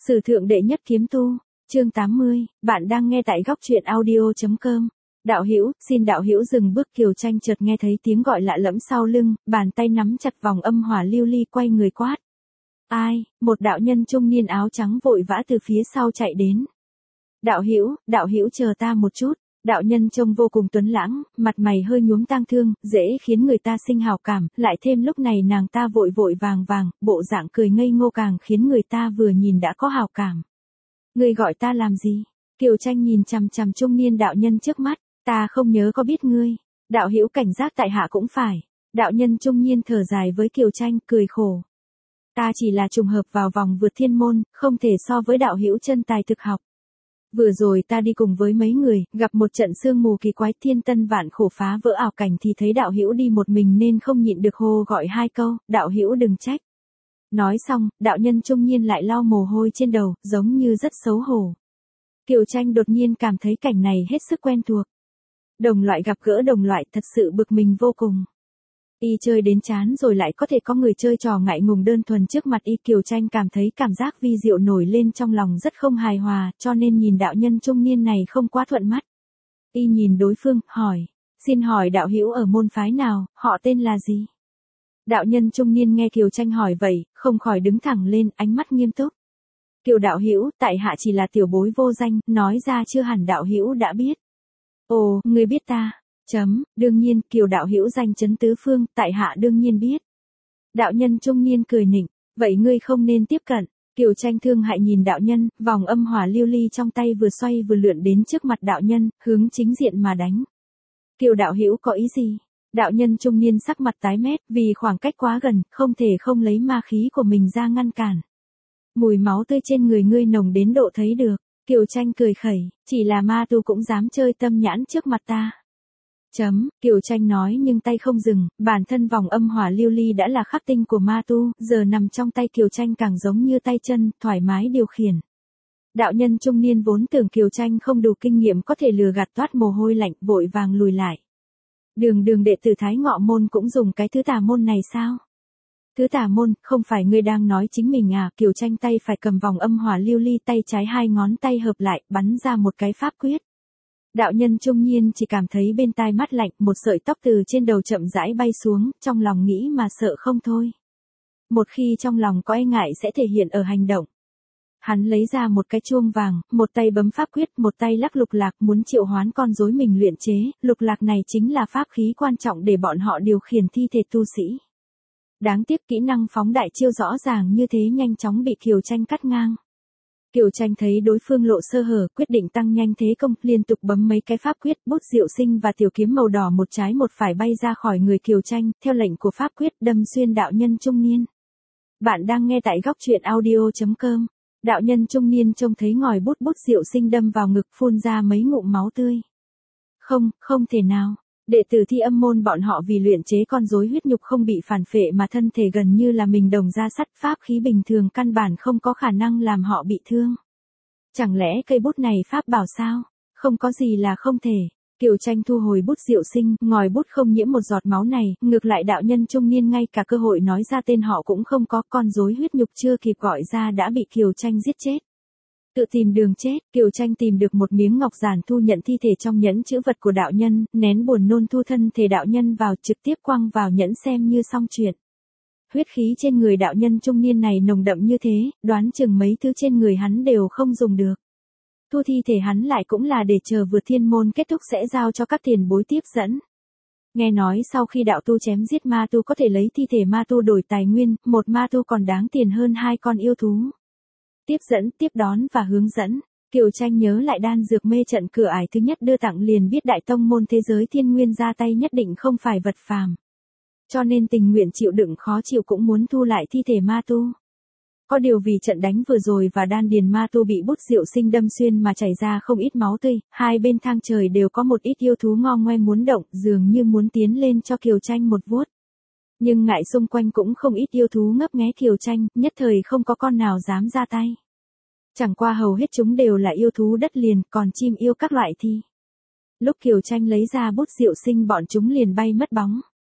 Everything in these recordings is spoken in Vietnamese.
Sử thượng đệ nhất kiếm tu, chương 80, bạn đang nghe tại góc truyện audio.com. Đạo hữu, xin đạo hữu dừng bước. Kiều Tranh chợt nghe thấy tiếng gọi lạ lẫm sau lưng, bàn tay nắm chặt vòng âm hỏa lưu ly quay người quát. Ai? Một đạo nhân trung niên áo trắng vội vã từ phía sau chạy đến. Đạo hữu chờ ta một chút. Đạo nhân trông vô cùng tuấn lãng, mặt mày hơi nhuốm tang thương, dễ khiến người ta sinh hào cảm, lại thêm lúc này nàng ta vội vội vàng vàng, bộ dạng cười ngây ngô càng khiến người ta vừa nhìn đã có hào cảm. Ngươi gọi ta làm gì? Kiều Tranh nhìn chằm chằm trung niên đạo nhân trước mắt, ta không nhớ có biết ngươi. Đạo hữu cảnh giác tại hạ cũng phải. Đạo nhân trung niên thở dài với Kiều Tranh, cười khổ. Ta chỉ là trùng hợp vào vòng vượt thiên môn, không thể so với đạo hữu chân tài thực học. Vừa rồi ta đi cùng với mấy người, gặp một trận sương mù kỳ quái, thiên tân vạn khổ phá vỡ ảo cảnh thì thấy đạo hữu đi một mình nên không nhịn được hô gọi hai câu, đạo hữu đừng trách. Nói xong, đạo nhân trung niên lại lau mồ hôi trên đầu, giống như rất xấu hổ. Kiều Tranh đột nhiên cảm thấy cảnh này hết sức quen thuộc. Đồng loại gặp gỡ đồng loại, thật sự bực mình vô cùng. Y chơi đến chán rồi lại có thể có người chơi trò ngại ngùng đơn thuần trước mặt y. Kiều Tranh cảm thấy cảm giác vi diệu nổi lên trong lòng, rất không hài hòa, cho nên nhìn đạo nhân trung niên này không quá thuận mắt. Y nhìn đối phương, hỏi, xin hỏi đạo hữu ở môn phái nào, họ tên là gì? Đạo nhân trung niên nghe Kiều Tranh hỏi vậy, không khỏi đứng thẳng lên, ánh mắt nghiêm túc. Kiều đạo hữu, tại hạ chỉ là tiểu bối vô danh, nói ra chưa hẳn đạo hữu đã biết. Ồ, ngươi biết ta? Đương nhiên. Kiều đạo hữu danh chấn tứ phương, tại hạ đương nhiên biết. Đạo nhân trung niên cười nịnh, vậy ngươi không nên tiếp cận. Kiều Tranh thương hại nhìn đạo nhân, vòng âm hỏa lưu ly trong tay vừa xoay vừa lượn đến trước mặt đạo nhân, hướng chính diện mà đánh. Kiều đạo hữu có ý gì? Đạo nhân trung niên sắc mặt tái mét, vì khoảng cách quá gần, không thể không lấy ma khí của mình ra ngăn cản. Mùi máu tươi trên người ngươi nồng đến độ thấy được. Kiều Tranh cười khẩy, chỉ là ma tu cũng dám chơi tâm nhãn trước mặt ta. Kiều Tranh nói nhưng tay không dừng, bản thân vòng âm hỏa lưu ly đã là khắc tinh của ma tu, giờ nằm trong tay Kiều Tranh càng giống như tay chân, thoải mái điều khiển. Đạo nhân trung niên vốn tưởng Kiều Tranh không đủ kinh nghiệm có thể lừa gạt, toát mồ hôi lạnh, vội vàng lùi lại. Đường đệ tử Thái Ngọ môn cũng dùng cái thứ tà môn này sao? Thứ tà môn, không phải ngươi đang nói chính mình à? Kiều Tranh tay phải cầm vòng âm hỏa lưu ly, tay trái hai ngón tay hợp lại, bắn ra một cái pháp quyết. Đạo nhân trung niên chỉ cảm thấy bên tai mát lạnh, một sợi tóc từ trên đầu chậm rãi bay xuống, trong lòng nghĩ mà sợ không thôi. Một khi trong lòng có e ngại sẽ thể hiện ở hành động. Hắn lấy ra một cái chuông vàng, một tay bấm pháp quyết, một tay lắc lục lạc, muốn triệu hoán con rối mình luyện chế. Lục lạc này chính là pháp khí quan trọng để bọn họ điều khiển thi thể tu sĩ. Đáng tiếc kỹ năng phóng đại chiêu rõ ràng như thế nhanh chóng bị Kiều Tranh cắt ngang. Kiều Tranh thấy đối phương lộ sơ hở, quyết định tăng nhanh thế công, liên tục bấm mấy cái pháp quyết, bút diệu sinh và tiểu kiếm màu đỏ một trái một phải bay ra khỏi người Kiều Tranh, theo lệnh của pháp quyết đâm xuyên đạo nhân trung niên. Bạn đang nghe tại góc truyện audio.com. Đạo nhân trung niên trông thấy ngòi bút diệu sinh đâm vào ngực, phun ra mấy ngụm máu tươi. Không thể nào. Đệ tử Thi Âm môn bọn họ vì luyện chế con rối huyết nhục không bị phản phệ mà thân thể gần như là mình đồng da sắt, pháp khí bình thường căn bản không có khả năng làm họ bị thương. Chẳng lẽ cây bút này pháp bảo sao? Không có gì là không thể. Kiều Tranh thu hồi bút diệu sinh, ngòi bút không nhiễm một giọt máu này, ngược lại đạo nhân trung niên ngay cả cơ hội nói ra tên họ cũng không có, con rối huyết nhục chưa kịp gọi ra đã bị Kiều Tranh giết chết. Tự tìm đường chết. Kiều Tranh tìm được một miếng ngọc giản, thu nhận thi thể trong nhẫn chữ vật của đạo nhân, nén buồn nôn thu thân thể đạo nhân vào, trực tiếp quăng vào nhẫn xem như xong chuyện. Huyết khí trên người đạo nhân trung niên này nồng đậm như thế, đoán chừng mấy thứ trên người hắn đều không dùng được. Thu thi thể hắn lại cũng là để chờ vượt thiên môn kết thúc sẽ giao cho các tiền bối tiếp dẫn. Nghe nói sau khi đạo tu chém giết ma tu có thể lấy thi thể ma tu đổi tài nguyên, một ma tu còn đáng tiền hơn hai con yêu thú. Tiếp dẫn, tiếp đón và hướng dẫn. Kiều Tranh nhớ lại đan dược mê trận cửa ải thứ nhất đưa tặng, liền biết đại tông môn thế giới thiên nguyên ra tay nhất định không phải vật phàm. Cho nên tình nguyện chịu đựng khó chịu cũng muốn thu lại thi thể ma tu. Có điều vì trận đánh vừa rồi và đan điền ma tu bị bút diệu sinh đâm xuyên mà chảy ra không ít máu tươi, hai bên thang trời đều có một ít yêu thú ngo ngoe muốn động, dường như muốn tiến lên cho Kiều Tranh một vuốt. Nhưng ngại xung quanh cũng không ít yêu thú ngấp nghé Kiều Tranh, nhất thời không có con nào dám ra tay. Chẳng qua hầu hết chúng đều là yêu thú đất liền, còn chim yêu các loại thì. Lúc Kiều Tranh lấy ra bút diệu sinh bọn chúng liền bay mất bóng.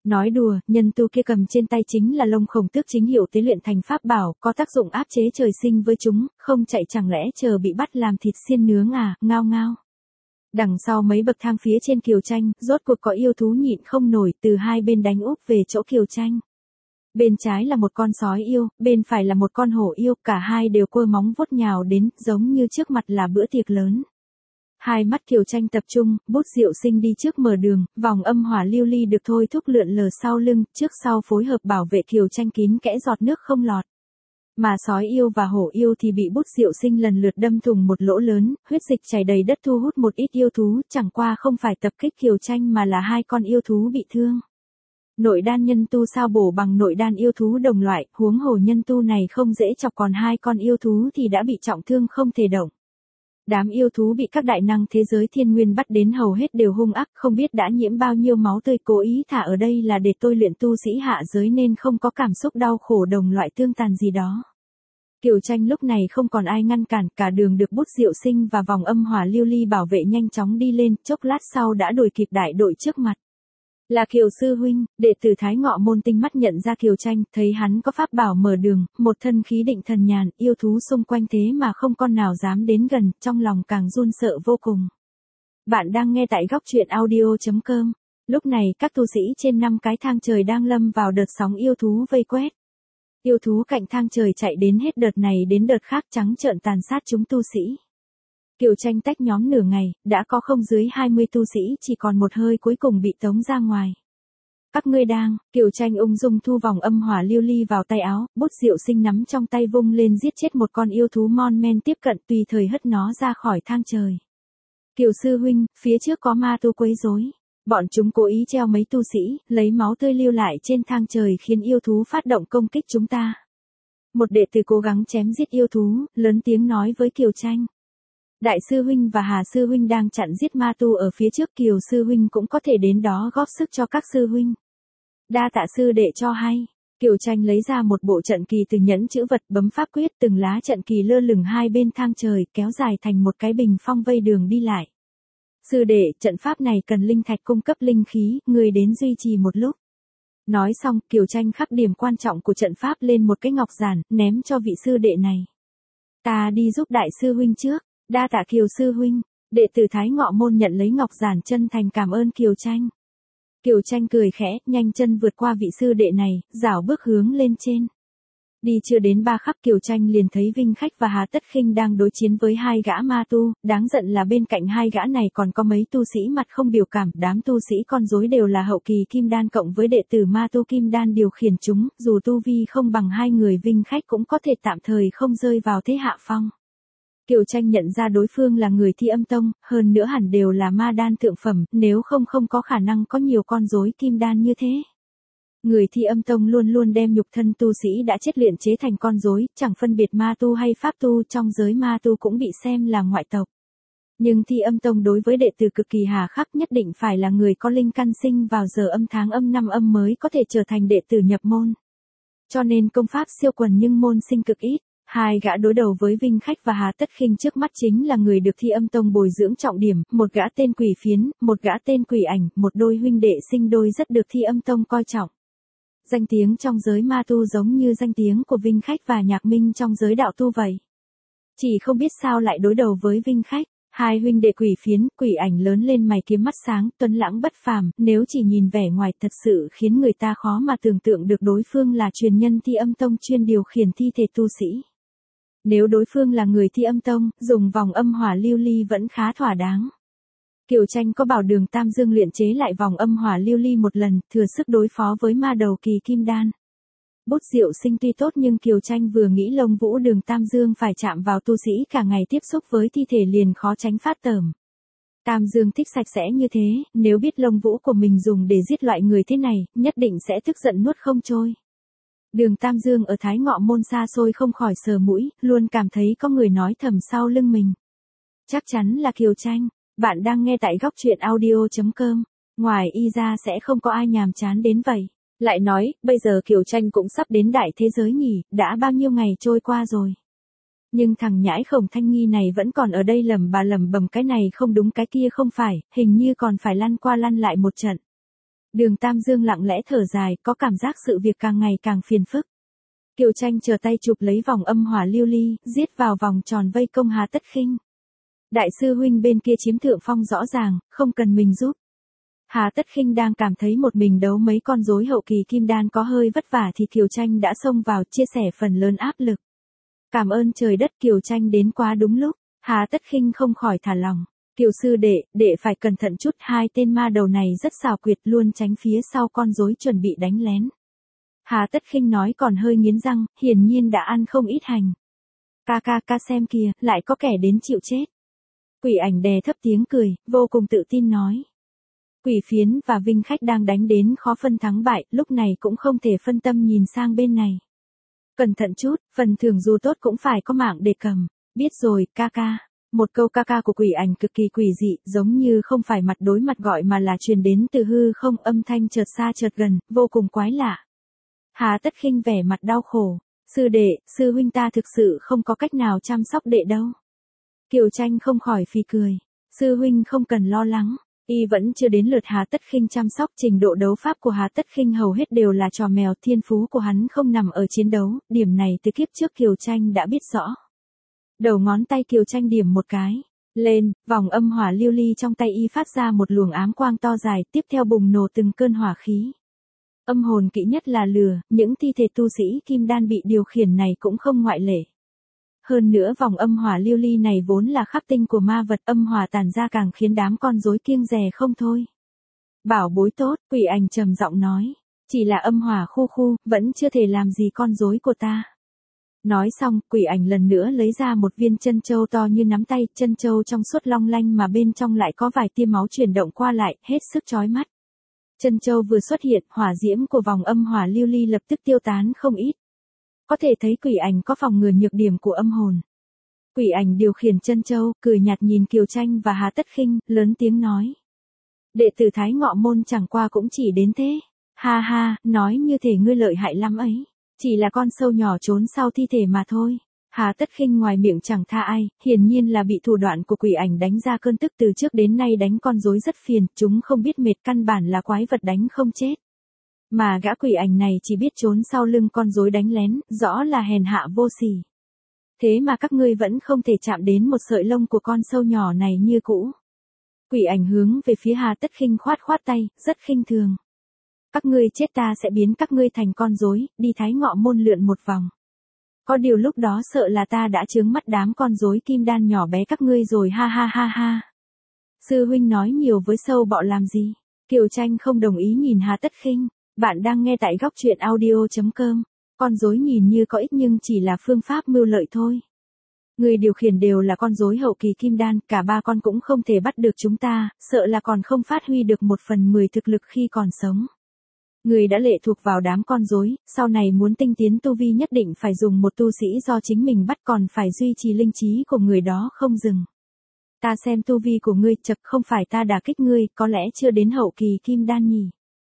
Nói đùa, nhân tu kia cầm trên tay chính là Long Khổng Tước chính hiệu tế luyện thành pháp bảo, có tác dụng áp chế trời sinh với chúng, không chạy chẳng lẽ chờ bị bắt làm thịt xiên nướng à, ngao ngao. Đằng sau mấy bậc thang phía trên Kiều Tranh, rốt cuộc có yêu thú nhịn không nổi, từ hai bên đánh úp về chỗ Kiều Tranh. Bên trái là một con sói yêu, bên phải là một con hổ yêu, cả hai đều quơ móng vuốt nhào đến, giống như trước mặt là bữa tiệc lớn. Hai mắt Kiều Tranh tập trung, Bút Diệu Sinh đi trước mở đường, vòng âm hỏa lưu ly được thôi thúc lượn lờ sau lưng, trước sau phối hợp bảo vệ Kiều Tranh kín kẽ giọt nước không lọt. Mà sói yêu và hổ yêu thì bị Bút Diệu Sinh lần lượt đâm thủng một lỗ lớn, huyết dịch chảy đầy đất thu hút một ít yêu thú, chẳng qua không phải tập kích Kiều Tranh mà là hai con yêu thú bị thương. Nội đan nhân tu sao bổ bằng nội đan yêu thú đồng loại, huống hồ nhân tu này không dễ chọc, còn hai con yêu thú thì đã bị trọng thương không thể động. Đám yêu thú bị các đại năng thế giới thiên nguyên bắt đến hầu hết đều hung ác, không biết đã nhiễm bao nhiêu máu tươi, cố ý thả ở đây là để tôi luyện tu sĩ hạ giới nên không có cảm xúc đau khổ đồng loại tương tàn gì đó. Kiều Tranh lúc này không còn ai ngăn cản, cả đường được Bút Diệu Sinh và vòng âm hỏa lưu ly bảo vệ nhanh chóng đi lên, chốc lát sau đã đuổi kịp đại đội trước mặt. Là Kiều sư huynh, đệ tử Thái Ngọ Môn tinh mắt nhận ra Kiều Tranh, thấy hắn có pháp bảo mở đường, một thân khí định thần nhàn, yêu thú xung quanh thế mà không con nào dám đến gần, trong lòng càng run sợ vô cùng. Bạn đang nghe tại góc truyện audio.com. Lúc này các tu sĩ trên 5 cái thang trời đang lâm vào đợt sóng yêu thú vây quét. Yêu thú cạnh thang trời chạy đến hết đợt này đến đợt khác trắng trợn tàn sát chúng tu sĩ. Kiều Tranh tách nhóm nửa ngày, đã có không dưới 20 tu sĩ, chỉ còn một hơi cuối cùng bị tống ra ngoài. Các ngươi đang, Kiều Tranh ung dung thu vòng âm hỏa lưu ly vào tay áo, Bút Diệu Sinh nắm trong tay vung lên giết chết một con yêu thú mon men tiếp cận, tùy thời hất nó ra khỏi thang trời. Kiều sư huynh, phía trước có ma tu quấy rối. Bọn chúng cố ý treo mấy tu sĩ, lấy máu tươi lưu lại trên thang trời khiến yêu thú phát động công kích chúng ta. Một đệ tử cố gắng chém giết yêu thú, lớn tiếng nói với Kiều Tranh. Đại sư huynh và Hà sư huynh đang chặn giết ma tu ở phía trước, Kiều sư huynh cũng có thể đến đó góp sức cho các sư huynh. Đa tạ sư đệ cho hay. Kiều Tranh lấy ra một bộ trận kỳ từ nhẫn chữ vật, bấm pháp quyết, từng lá trận kỳ lơ lửng hai bên thang trời, kéo dài thành một cái bình phong vây đường đi lại. Sư đệ, trận pháp này cần linh thạch cung cấp linh khí, người đến duy trì một lúc. Nói xong, Kiều Tranh khắc điểm quan trọng của trận pháp lên một cái ngọc giản, ném cho vị sư đệ này. Ta đi giúp đại sư huynh trước. Đa tạ Kiều sư huynh. Đệ tử Thái Ngọ Môn nhận lấy ngọc giản chân thành cảm ơn Kiều Tranh. Kiều Tranh cười khẽ, nhanh chân vượt qua vị sư đệ này, rảo bước hướng lên trên. Đi chưa đến 3 khắc Kiều Tranh liền thấy Vinh Khách và Hà Tất Khinh đang đối chiến với hai gã ma tu, đáng giận là bên cạnh hai gã này còn có mấy tu sĩ mặt không biểu cảm, đám tu sĩ con rối đều là hậu kỳ kim đan cộng với đệ tử ma tu kim đan điều khiển chúng, dù tu vi không bằng hai người Vinh Khách cũng có thể tạm thời không rơi vào thế hạ phong. Kiều Tranh nhận ra đối phương là người Thi Âm Tông, hơn nữa hẳn đều là ma đan thượng phẩm, nếu không có khả năng có nhiều con rối kim đan như thế. Người Thi Âm Tông luôn luôn đem nhục thân tu sĩ đã chết luyện chế thành con rối, chẳng phân biệt ma tu hay pháp tu, trong giới ma tu cũng bị xem là ngoại tộc. Nhưng Thi Âm Tông đối với đệ tử cực kỳ hà khắc, nhất định phải là người có linh căn sinh vào giờ âm tháng âm năm âm mới có thể trở thành đệ tử nhập môn. Cho nên công pháp siêu quần nhưng môn sinh cực ít. Hai gã đối đầu với Vinh Khách và Hà Tất Khinh trước mắt chính là người được Thi Âm Tông bồi dưỡng trọng điểm, một gã tên Quỷ Phiến, một gã tên Quỷ Ảnh, một đôi huynh đệ sinh đôi rất được Thi Âm Tông coi trọng. Danh tiếng trong giới ma tu giống như danh tiếng của Vinh Khách và Nhạc Minh trong giới đạo tu vậy. Chỉ không biết sao lại đối đầu với Vinh Khách. Hai huynh đệ Quỷ Phiến, Quỷ Ảnh lớn lên mày kiếm mắt sáng, tuấn lãng bất phàm, nếu chỉ nhìn vẻ ngoài thật sự khiến người ta khó mà tưởng tượng được đối phương là truyền nhân Thi Âm Tông chuyên điều khiển thi thể tu sĩ. Nếu đối phương là người Thi Âm Tông, dùng vòng âm hỏa lưu ly vẫn khá thỏa đáng. Kiều Tranh có bảo Đường Tam Dương luyện chế lại vòng âm hỏa lưu ly một lần, thừa sức đối phó với ma đầu kỳ kim đan. Bút Diệu Sinh tuy tốt nhưng Kiều Tranh vừa nghĩ Lông Vũ Đường Tam Dương phải chạm vào tu sĩ cả ngày tiếp xúc với thi thể liền khó tránh phát tởm. Tam Dương thích sạch sẽ như thế, nếu biết lông vũ của mình dùng để giết loại người thế này, nhất định sẽ tức giận nuốt không trôi. Đường Tam Dương ở Thái Ngọ Môn xa xôi không khỏi sờ mũi, luôn cảm thấy có người nói thầm sau lưng mình. Chắc chắn là Kiều Tranh. Bạn đang nghe tại góc truyện audio.com. Ngoài y ra sẽ không có ai nhàm chán đến vậy. Lại nói, bây giờ Kiều Tranh cũng sắp đến đại thế giới nhỉ, đã bao nhiêu ngày trôi qua rồi. Nhưng thằng nhãi Khổng Thanh Nghi này vẫn còn ở đây lẩm bẩm cái này không đúng cái kia không phải, hình như còn phải lăn qua lăn lại một trận. Đường Tam Dương lặng lẽ thở dài, có cảm giác sự việc càng ngày càng phiền phức. Kiều Tranh chờ tay chụp lấy vòng âm hỏa lưu ly, giết vào vòng tròn vây công Hà Tất Khinh. Đại sư huynh bên kia chiếm thượng phong rõ ràng, không cần mình giúp. Hà Tất Khinh đang cảm thấy một mình đấu mấy con rối hậu kỳ kim đan có hơi vất vả thì Kiều Tranh đã xông vào chia sẻ phần lớn áp lực. Cảm ơn trời đất, Kiều Tranh đến quá đúng lúc. Hà Tất Khinh không khỏi thả lòng. Kiều sư đệ phải cẩn thận chút, hai tên ma đầu này rất xảo quyệt, luôn tránh phía sau con rối chuẩn bị đánh lén. Hà Tất Khinh nói còn hơi nghiến răng, hiển nhiên đã ăn không ít hành. Ca xem kìa, lại có kẻ đến chịu chết. Quỷ Ảnh đè thấp tiếng cười, vô cùng tự tin nói. Quỷ Phiến và Vinh Khách đang đánh đến khó phân thắng bại, lúc này cũng không thể phân tâm nhìn sang bên này. Cẩn thận chút, phần thưởng dù tốt cũng phải có mạng để cầm. Biết rồi, ca. Một câu ca của Quỷ Ảnh cực kỳ quỷ dị, giống như không phải mặt đối mặt gọi mà là truyền đến từ hư không, âm thanh chợt xa chợt gần, vô cùng quái lạ. Hà Tất Khinh vẻ mặt đau khổ. Sư đệ, sư huynh ta thực sự không có cách nào chăm sóc đệ đâu. Kiều Tranh không khỏi phì cười. Sư huynh không cần lo lắng. Y vẫn chưa đến lượt Hà Tất Khinh chăm sóc, trình độ đấu pháp của Hà Tất Khinh hầu hết đều là trò mèo, thiên phú của hắn không nằm ở chiến đấu, điểm này từ kiếp trước Kiều Tranh đã biết rõ. Đầu ngón tay Kiều Tranh điểm một cái. Lên, vòng âm hỏa lưu ly trong tay y phát ra một luồng ám quang to dài, tiếp theo bùng nổ từng cơn hỏa khí. Âm hồn kỹ nhất là lửa, những thi thể tu sĩ kim đan bị điều khiển này cũng không ngoại lệ. Hơn nữa vòng âm hỏa lưu ly này vốn là khắc tinh của ma vật, âm hỏa tản ra càng khiến đám con rối kiêng dè không thôi. Bảo bối tốt, Quỷ Ảnh trầm giọng nói. Chỉ là âm hỏa khu, vẫn chưa thể làm gì con rối của ta. Nói xong, Quỷ Ảnh lần nữa lấy ra một viên chân châu to như nắm tay, chân châu trong suốt long lanh mà bên trong lại có vài tia máu chuyển động qua lại, hết sức chói mắt. Chân châu vừa xuất hiện, hỏa diễm của vòng âm hỏa lưu ly lập tức tiêu tán không ít. Có thể thấy Quỷ Ảnh có phòng ngừa nhược điểm của âm hồn. Quỷ Ảnh điều khiển chân châu, cười nhạt nhìn Kiều Tranh và Hà Tất Khinh, lớn tiếng nói. Đệ tử Thái Ngọ Môn chẳng qua cũng chỉ đến thế. Ha, nói như thể ngươi lợi hại lắm ấy. Chỉ là con sâu nhỏ trốn sau thi thể mà thôi. Hà Tất Khinh ngoài miệng chẳng tha ai, hiển nhiên là bị thủ đoạn của Quỷ Ảnh đánh ra cơn tức, từ trước đến nay đánh con rối rất phiền, chúng không biết mệt, căn bản là quái vật đánh không chết. Mà gã Quỷ Ảnh này chỉ biết trốn sau lưng con rối đánh lén, rõ là hèn hạ vô sỉ. Thế mà các ngươi vẫn không thể chạm đến một sợi lông của con sâu nhỏ này như cũ. Quỷ Ảnh hướng về phía Hà Tất Khinh khoát tay, rất khinh thường. Các ngươi chết ta sẽ biến các ngươi thành con rối, đi Thái Ngọ Môn lượn một vòng. Có điều lúc đó sợ là ta đã chướng mắt đám con rối kim đan nhỏ bé các ngươi rồi, ha. Sư huynh nói nhiều với sâu bọ làm gì? Kiều Tranh không đồng ý nhìn Hà Tất Khinh. Bạn đang nghe tại góc truyện audio.com. Con rối nhìn như có ích nhưng chỉ là phương pháp mưu lợi thôi. Người điều khiển đều là con rối hậu kỳ kim đan, cả ba con cũng không thể bắt được chúng ta, sợ là còn không phát huy được 1/10 thực lực khi còn sống. Người đã lệ thuộc vào đám con rối, sau này muốn tinh tiến tu vi nhất định phải dùng một tu sĩ do chính mình bắt, còn phải duy trì linh trí của người đó không dừng. Ta xem tu vi của ngươi, chật không phải ta đả kích ngươi, có lẽ chưa đến hậu kỳ kim đan nhỉ.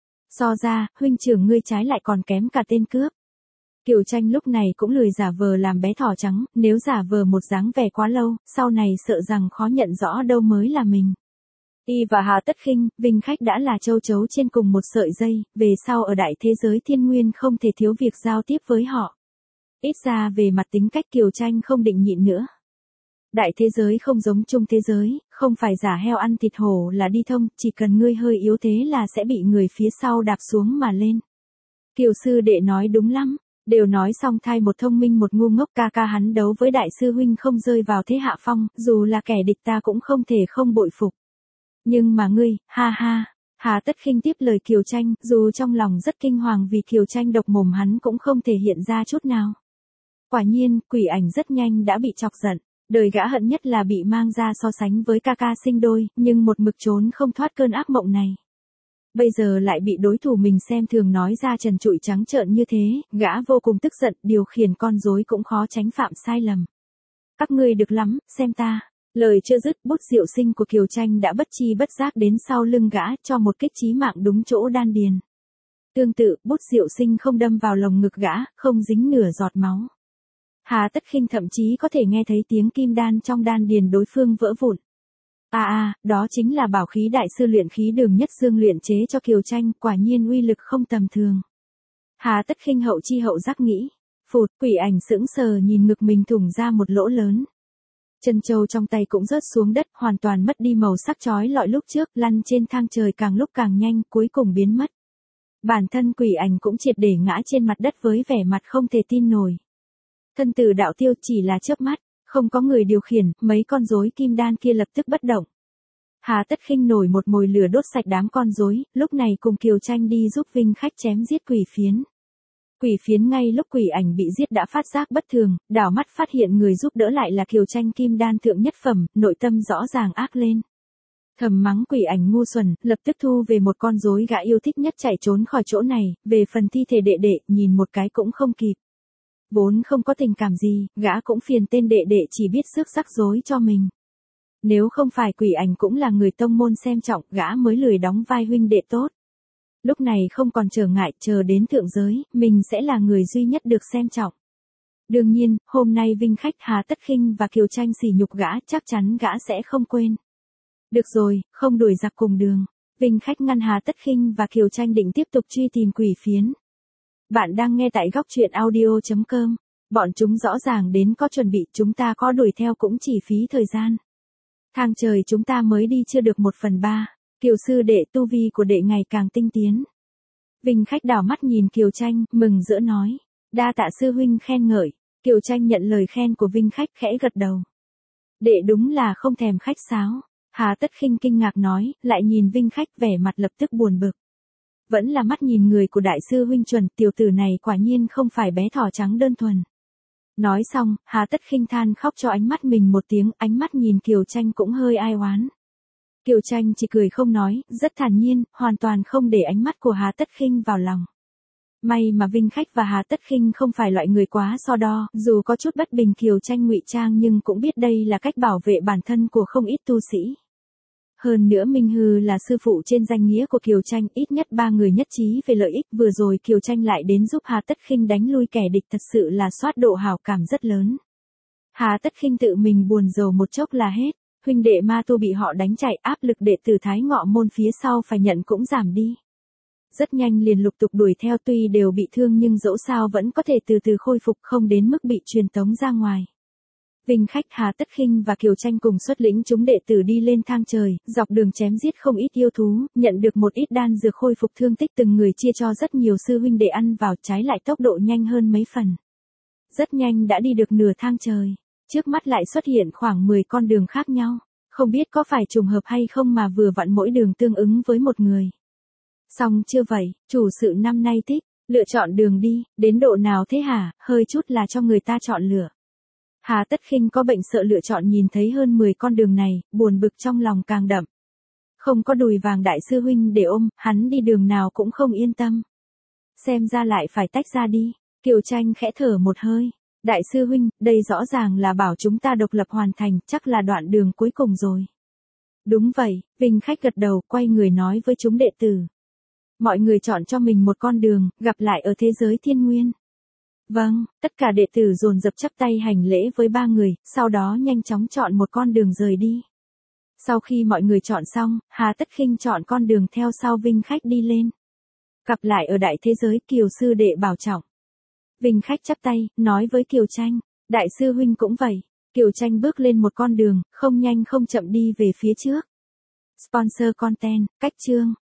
So ra, huynh trưởng ngươi trái lại còn kém cả tên cướp. Kiều Tranh lúc này cũng lười giả vờ làm bé thỏ trắng, nếu giả vờ một dáng vẻ quá lâu, sau này sợ rằng khó nhận rõ đâu mới là mình. Y và Hà Tất Khinh, Vinh Khách đã là châu chấu trên cùng một sợi dây, về sau ở đại thế giới thiên nguyên không thể thiếu việc giao tiếp với họ. Ít ra về mặt tính cách Kiều Tranh không định nhịn nữa. Đại thế giới không giống chung thế giới, không phải giả heo ăn thịt hổ là đi thông, chỉ cần ngươi hơi yếu thế là sẽ bị người phía sau đạp xuống mà lên. Kiều sư đệ nói đúng lắm, đều nói xong thay một thông minh một ngu ngốc, ca hắn đấu với đại sư huynh không rơi vào thế hạ phong, dù là kẻ địch ta cũng không thể không bội phục. Nhưng mà ngươi, ha. Hà Tất Khinh tiếp lời Kiều Tranh, dù trong lòng rất kinh hoàng vì Kiều Tranh độc mồm hắn cũng không thể hiện ra chút nào. Quả nhiên, Quỷ Ảnh rất nhanh đã bị chọc giận. Đời gã hận nhất là bị mang ra so sánh với ca sinh đôi, nhưng một mực trốn không thoát cơn ác mộng này. Bây giờ lại bị đối thủ mình xem thường nói ra trần trụi trắng trợn như thế, gã vô cùng tức giận, điều khiển con rối cũng khó tránh phạm sai lầm. Các ngươi được lắm, xem ta. Lời chưa dứt, bút diệu sinh của Kiều Tranh đã bất chi bất giác đến sau lưng gã, cho một kích chí mạng đúng chỗ đan điền. Tương tự, bút diệu sinh không đâm vào lồng ngực gã, không dính nửa giọt máu. Hà Tất Khinh thậm chí có thể nghe thấy tiếng kim đan trong đan điền đối phương vỡ vụn. Đó chính là bảo khí đại sư luyện khí Đường Nhất Dương luyện chế cho Kiều Tranh, quả nhiên uy lực không tầm thường. Hà Tất Khinh hậu chi hậu giác nghĩ. Phụt, quỷ ảnh sững sờ nhìn ngực mình thủng ra một lỗ lớn. Chân châu trong tay cũng rớt xuống đất, hoàn toàn mất đi màu sắc chói lọi lúc trước, lăn trên thang trời càng lúc càng nhanh, cuối cùng biến mất. Bản thân quỷ ảnh cũng triệt để ngã trên mặt đất với vẻ mặt không thể tin nổi. Thân tử đạo tiêu chỉ là chớp mắt, không có người điều khiển, mấy con rối kim đan kia lập tức bất động. Hà Tất Khinh nổi một mồi lửa đốt sạch đám con rối, lúc này cùng Kiều Tranh đi giúp Vinh Khách chém giết quỷ phiến. Quỷ phiến ngay lúc quỷ ảnh bị giết đã phát giác bất thường, đảo mắt phát hiện người giúp đỡ lại là Kiều Tranh kim đan thượng nhất phẩm, nội tâm rõ ràng ác lên. Thầm mắng quỷ ảnh ngu xuẩn, lập tức thu về một con rối gã yêu thích nhất chạy trốn khỏi chỗ này, về phần thi thể đệ đệ, nhìn một cái cũng không kịp. Vốn không có tình cảm gì, gã cũng phiền tên đệ đệ chỉ biết rước rắc rối cho mình. Nếu không phải quỷ ảnh cũng là người tông môn xem trọng, gã mới lười đóng vai huynh đệ tốt. Lúc này không còn trở ngại, chờ đến thượng giới, mình sẽ là người duy nhất được xem trọng. Đương nhiên, hôm nay Vinh Khách Hà Tất Khinh và Kiều Tranh sỉ nhục gã, chắc chắn gã sẽ không quên. Được rồi, không đuổi giặc cùng đường. Vinh Khách ngăn Hà Tất Khinh và Kiều Tranh định tiếp tục truy tìm quỷ phiến. Bạn đang nghe tại góc truyện audio.com. Bọn chúng rõ ràng đến có chuẩn bị, chúng ta có đuổi theo cũng chỉ phí thời gian. Thang trời chúng ta mới đi chưa được 1/3. Kiều sư đệ tu vi của đệ ngày càng tinh tiến. Vinh Khách đảo mắt nhìn Kiều Tranh, mừng rỡ nói. Đa tạ sư huynh khen ngợi. Kiều Tranh nhận lời khen của Vinh Khách khẽ gật đầu. Đệ đúng là không thèm khách sáo. Hà Tất Khinh kinh ngạc nói, lại nhìn Vinh Khách vẻ mặt lập tức buồn bực. Vẫn là mắt nhìn người của đại sư huynh chuẩn, tiểu tử này quả nhiên không phải bé thỏ trắng đơn thuần. Nói xong, Hà Tất Khinh than khóc cho ánh mắt mình một tiếng, ánh mắt nhìn Kiều Tranh cũng hơi ai oán. Kiều Tranh chỉ cười không nói, rất thản nhiên, hoàn toàn không để ánh mắt của Hà Tất Khinh vào lòng. May mà Vinh Khách và Hà Tất Khinh không phải loại người quá so đo, dù có chút bất bình Kiều Tranh ngụy trang nhưng cũng biết đây là cách bảo vệ bản thân của không ít tu sĩ. Hơn nữa Minh Hư là sư phụ trên danh nghĩa của Kiều Tranh, ít nhất 3 người nhất trí về lợi ích, vừa rồi Kiều Tranh lại đến giúp Hà Tất Khinh đánh lui kẻ địch, thật sự là soát độ hảo cảm rất lớn. Hà Tất Khinh tự mình buồn rầu một chốc là hết, huynh đệ ma tu bị họ đánh chạy, áp lực đệ tử Thái Ngọ môn phía sau phải nhận cũng giảm đi. Rất nhanh liền lục tục đuổi theo, tuy đều bị thương nhưng dẫu sao vẫn có thể từ từ khôi phục, không đến mức bị truyền tống ra ngoài. Vinh Khách Hà Tất Khinh và Kiều Tranh cùng xuất lĩnh chúng đệ tử đi lên thang trời, dọc đường chém giết không ít yêu thú, nhận được một ít đan dược khôi phục thương tích, từng người chia cho rất nhiều sư huynh đệ ăn vào, trái lại tốc độ nhanh hơn mấy phần. Rất nhanh đã đi được nửa thang trời, trước mắt lại xuất hiện khoảng 10 con đường khác nhau, không biết có phải trùng hợp hay không mà vừa vặn mỗi đường tương ứng với một người. Xong chưa vậy, chủ sự năm nay thích lựa chọn đường đi, đến độ nào thế hả, hơi chút là cho người ta chọn lựa. Hà Tất Khinh có bệnh sợ lựa chọn, nhìn thấy hơn 10 con đường này, buồn bực trong lòng càng đậm. Không có đùi vàng đại sư huynh để ôm, hắn đi đường nào cũng không yên tâm. Xem ra lại phải tách ra đi. Kiều Tranh khẽ thở một hơi. Đại sư huynh, đây rõ ràng là bảo chúng ta độc lập hoàn thành, chắc là đoạn đường cuối cùng rồi. Đúng vậy, Vinh Khách gật đầu, quay người nói với chúng đệ tử. Mọi người chọn cho mình một con đường, gặp lại ở thế giới thiên nguyên. Vâng, tất cả đệ tử dồn dập chắp tay hành lễ với 3 người, sau đó nhanh chóng chọn một con đường rời đi. Sau khi mọi người chọn xong, Hà Tất Khinh chọn con đường theo sau Vinh Khách đi lên. Gặp lại ở đại thế giới, Kiều sư đệ bảo trọng. Vinh Khách chắp tay, nói với Kiều Tranh, đại sư huynh cũng vậy. Kiều Tranh bước lên một con đường, không nhanh không chậm đi về phía trước. Sponsor content, cách chương.